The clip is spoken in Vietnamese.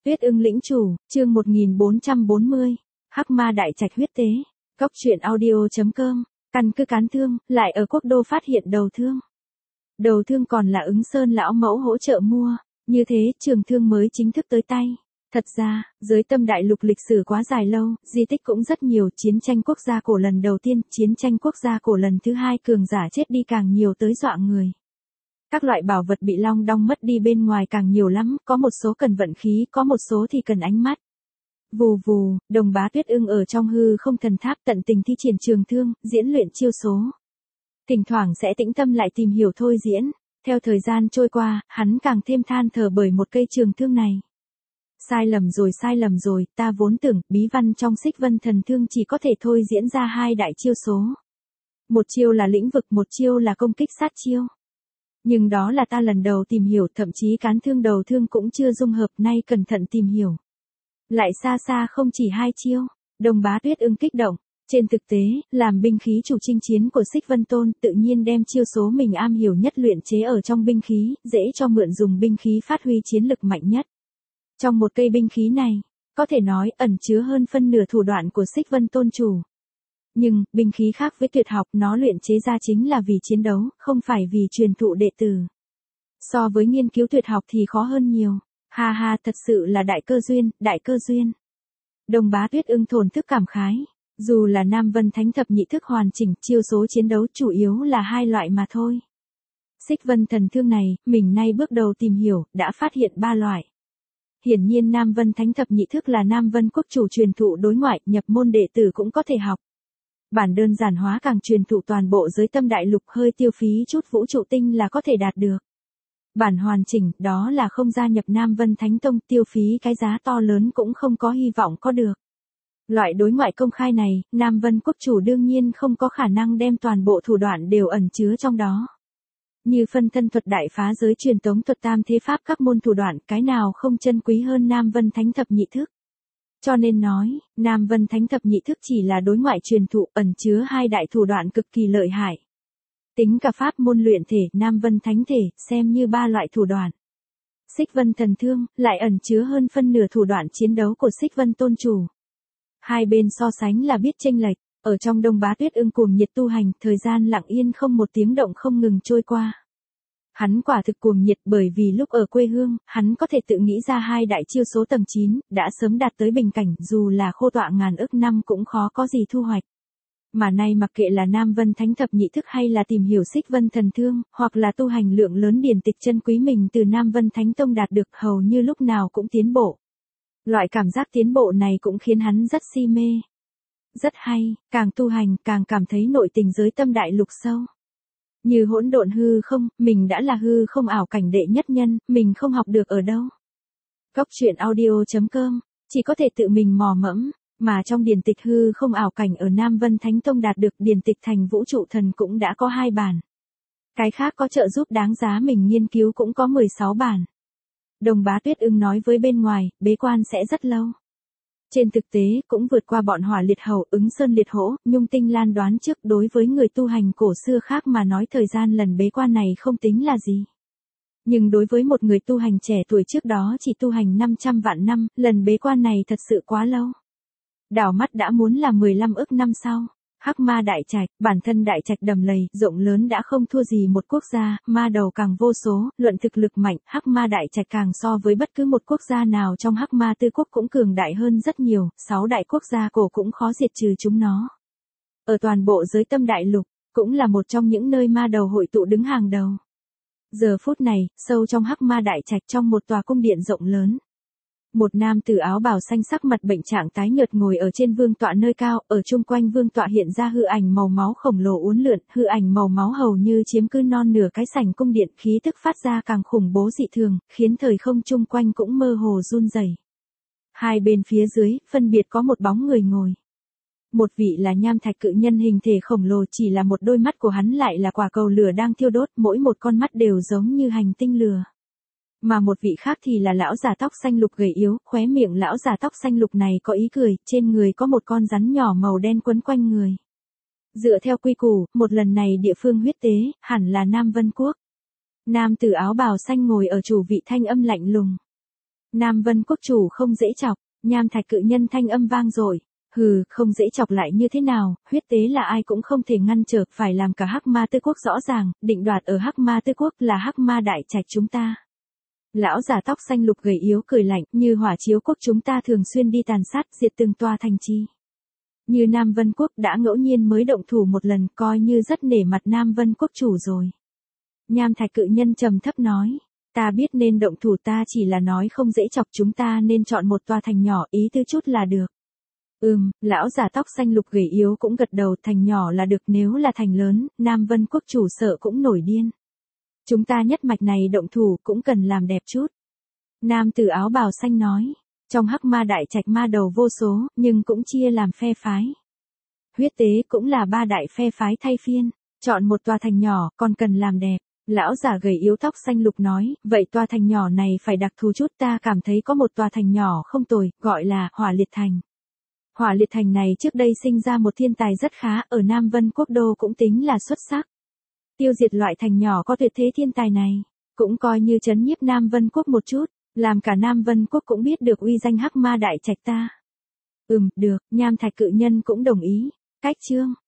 Tuyết Ưng lĩnh chủ, chương 1440. Hắc ma đại trạch huyết tế. Cốc truyện audio.com. Căn cứ cán thương, lại ở quốc đô phát hiện đầu thương. Đầu thương còn là Ứng Sơn lão mẫu hỗ trợ mua, như thế trường thương mới chính thức tới tay. Thật ra, dưới tâm đại lục lịch sử quá dài lâu, di tích cũng rất nhiều, chiến tranh quốc gia cổ lần đầu tiên, chiến tranh quốc gia cổ lần thứ hai cường giả chết đi càng nhiều tới dọa người. Các loại bảo vật bị long đong mất đi bên ngoài càng nhiều lắm, có một số cần vận khí, có một số thì cần ánh mắt. Vù vù, Đồng Bá Tuyết Ưng ở trong hư không thần tháp tận tình thi triển trường thương, diễn luyện chiêu số. Thỉnh thoảng sẽ tĩnh tâm lại tìm hiểu thôi diễn, theo thời gian trôi qua, hắn càng thêm than thở bởi một cây trường thương này. Sai lầm rồi, ta vốn tưởng bí văn trong Xích Vân Thần Thương chỉ có thể thôi diễn ra hai đại chiêu số. Một chiêu là lĩnh vực, một chiêu là công kích sát chiêu. Nhưng đó là ta lần đầu tìm hiểu, thậm chí cán thương đầu thương cũng chưa dung hợp, nay cẩn thận tìm hiểu. Lại xa xa không chỉ hai chiêu. Đồng Bá Tuyết Ưng kích động. Trên thực tế, làm binh khí chủ chinh chiến của Xích Vân Tôn tự nhiên đem chiêu số mình am hiểu nhất luyện chế ở trong binh khí, dễ cho mượn dùng binh khí phát huy chiến lực mạnh nhất. Trong một cây binh khí này, có thể nói ẩn chứa hơn phân nửa thủ đoạn của Xích Vân Tôn chủ. Nhưng, binh khí khác với tuyệt học, nó luyện chế ra chính là vì chiến đấu, không phải vì truyền thụ đệ tử. So với nghiên cứu tuyệt học thì khó hơn nhiều. Ha ha, thật sự là đại cơ duyên. Đồng Bá Tuyết Ưng thổn thức cảm khái. Dù là Nam Vân Thánh Thập Nhị Thức hoàn chỉnh, chiêu số chiến đấu chủ yếu là hai loại mà thôi. Xích Vân Thần Thương này, mình nay bước đầu tìm hiểu, đã phát hiện ba loại. Hiển nhiên Nam Vân Thánh Thập Nhị Thức là Nam Vân Quốc chủ truyền thụ đối ngoại, nhập môn đệ tử cũng có thể học. Bản đơn giản hóa càng truyền thụ toàn bộ giới tâm đại lục, hơi tiêu phí chút vũ trụ tinh là có thể đạt được. Bản hoàn chỉnh, đó là không gia nhập Nam Vân Thánh Tông, tiêu phí cái giá to lớn cũng không có hy vọng có được. Loại đối ngoại công khai này, Nam Vân Quốc chủ đương nhiên không có khả năng đem toàn bộ thủ đoạn đều ẩn chứa trong đó. Như phân thân thuật, đại phá giới, truyền tống thuật, tam thế pháp, các môn thủ đoạn, cái nào không chân quý hơn Nam Vân Thánh Thập Nhị Thức. Cho nên nói, Nam Vân Thánh Thập Nhị Thức chỉ là đối ngoại truyền thụ, ẩn chứa hai đại thủ đoạn cực kỳ lợi hại. Tính cả pháp môn luyện thể, Nam Vân Thánh Thể, xem như ba loại thủ đoạn. Xích Vân Thần Thương, lại ẩn chứa hơn phân nửa thủ đoạn chiến đấu của Xích Vân Tôn chủ. Hai bên so sánh là biết chênh lệch, ở trong Đồng Bá Tuyết Ưng cuồng nhiệt tu hành, thời gian lặng yên không một tiếng động không ngừng trôi qua. Hắn quả thực cuồng nhiệt bởi vì lúc ở quê hương, hắn có thể tự nghĩ ra hai đại chiêu số tầng 9, đã sớm đạt tới bình cảnh, dù là khô tọa ngàn ức năm cũng khó có gì thu hoạch. Mà nay mặc kệ là Nam Vân Thánh Thập Nhị Thức hay là tìm hiểu Xích Vân Thần Thương, hoặc là tu hành lượng lớn điển tịch chân quý mình từ Nam Vân Thánh Tông đạt được, hầu như lúc nào cũng tiến bộ. Loại cảm giác tiến bộ này cũng khiến hắn rất si mê. Rất hay, càng tu hành càng cảm thấy nội tình giới tâm đại lục sâu. Như hỗn độn hư không, mình đã là hư không ảo cảnh đệ nhất nhân, mình không học được ở đâu. Cốc truyện audio.com, chỉ có thể tự mình mò mẫm, mà trong điển tịch hư không ảo cảnh ở Nam Vân Thánh Tông đạt được điển tịch thành vũ trụ thần cũng đã có 2 bản. Cái khác có trợ giúp đáng giá mình nghiên cứu cũng có 16 bản. Đồng Bá Tuyết Ưng nói với bên ngoài, bế quan sẽ rất lâu. Trên thực tế, cũng vượt qua bọn Hỏa Liệt Hầu, Ứng Sơn Liệt Hổ, Nhung Tinh Lan đoán trước, đối với người tu hành cổ xưa khác mà nói thời gian lần bế quan này không tính là gì. Nhưng đối với một người tu hành trẻ tuổi trước đó chỉ tu hành 500 vạn năm, lần bế quan này thật sự quá lâu. Đảo mắt đã muốn là 15 ức năm sau. Hắc ma đại trạch, bản thân đại trạch đầm lầy, rộng lớn đã không thua gì một quốc gia, ma đầu càng vô số, luận thực lực mạnh, hắc ma đại trạch càng so với bất cứ một quốc gia nào trong hắc ma tư quốc cũng cường đại hơn rất nhiều, 6 đại quốc gia cổ cũng khó diệt trừ chúng nó. Ở toàn bộ giới tâm đại lục, cũng là một trong những nơi ma đầu hội tụ đứng hàng đầu. Giờ phút này, sâu trong hắc ma đại trạch trong một tòa cung điện rộng lớn. Một nam tử áo bào xanh sắc mặt bệnh trạng tái nhợt ngồi ở trên vương tọa nơi cao, ở chung quanh vương tọa hiện ra hư ảnh màu máu khổng lồ uốn lượn, hư ảnh màu máu hầu như chiếm cứ non nửa cái sảnh cung điện, khí tức phát ra càng khủng bố dị thường, khiến thời không chung quanh cũng mơ hồ run rẩy. Hai bên phía dưới, phân biệt có một bóng người ngồi. Một vị là nham thạch cự nhân hình thể khổng lồ, chỉ là một đôi mắt của hắn lại là quả cầu lửa đang thiêu đốt, mỗi một con mắt đều giống như hành tinh lửa. Mà một vị khác thì là lão già tóc xanh lục gầy yếu, khóe miệng lão già tóc xanh lục này có ý cười, trên người có một con rắn nhỏ màu đen quấn quanh người. Dựa theo quy củ, một lần này địa phương huyết tế, hẳn là Nam Vân Quốc. Nam tử áo bào xanh ngồi ở chủ vị thanh âm lạnh lùng. Nam Vân quốc chủ không dễ chọc, Nham Thạch cự nhân thanh âm vang dội. Hừ, không dễ chọc lại như thế nào, huyết tế là ai cũng không thể ngăn trở, phải làm cả Hắc Ma Tư Quốc rõ ràng, định đoạt ở Hắc Ma Tư Quốc là Hắc Ma Đại Trạch chúng ta. Lão già tóc xanh lục gầy yếu cười lạnh, như Hỏa Chiếu Quốc chúng ta thường xuyên đi tàn sát diệt từng tòa thành trì. Như Nam Vân Quốc đã ngẫu nhiên mới động thủ một lần, coi như rất nể mặt Nam Vân Quốc chủ rồi. Nham Thạch cự nhân trầm thấp nói, ta biết nên động thủ, ta chỉ là nói không dễ chọc, chúng ta nên chọn một tòa thành nhỏ, ý tư chút là được. Lão già tóc xanh lục gầy yếu cũng gật đầu, thành nhỏ là được, nếu là thành lớn, Nam Vân quốc chủ sợ cũng nổi điên. Chúng ta nhất mạch này động thủ cũng cần làm đẹp chút. Nam tử áo bào xanh nói, trong Hắc Ma Đại Trạch ma đầu vô số, nhưng cũng chia làm phe phái. Huyết tế cũng là 3 đại phe phái thay phiên, chọn một tòa thành nhỏ, còn cần làm đẹp. Lão già gầy yếu tóc xanh lục nói, vậy tòa thành nhỏ này phải đặc thù chút, ta cảm thấy có một tòa thành nhỏ không tồi, gọi là Hỏa Liệt Thành. Hỏa Liệt Thành này trước đây sinh ra một thiên tài rất khá, ở Nam Vân Quốc đô cũng tính là xuất sắc. Tiêu diệt loại thành nhỏ có tuyệt thế thiên tài này, cũng coi như trấn nhiếp Nam Vân Quốc một chút, làm cả Nam Vân Quốc cũng biết được uy danh Hắc Ma Đại Trạch ta. Được, Nham Thạch cự nhân cũng đồng ý. Cách chương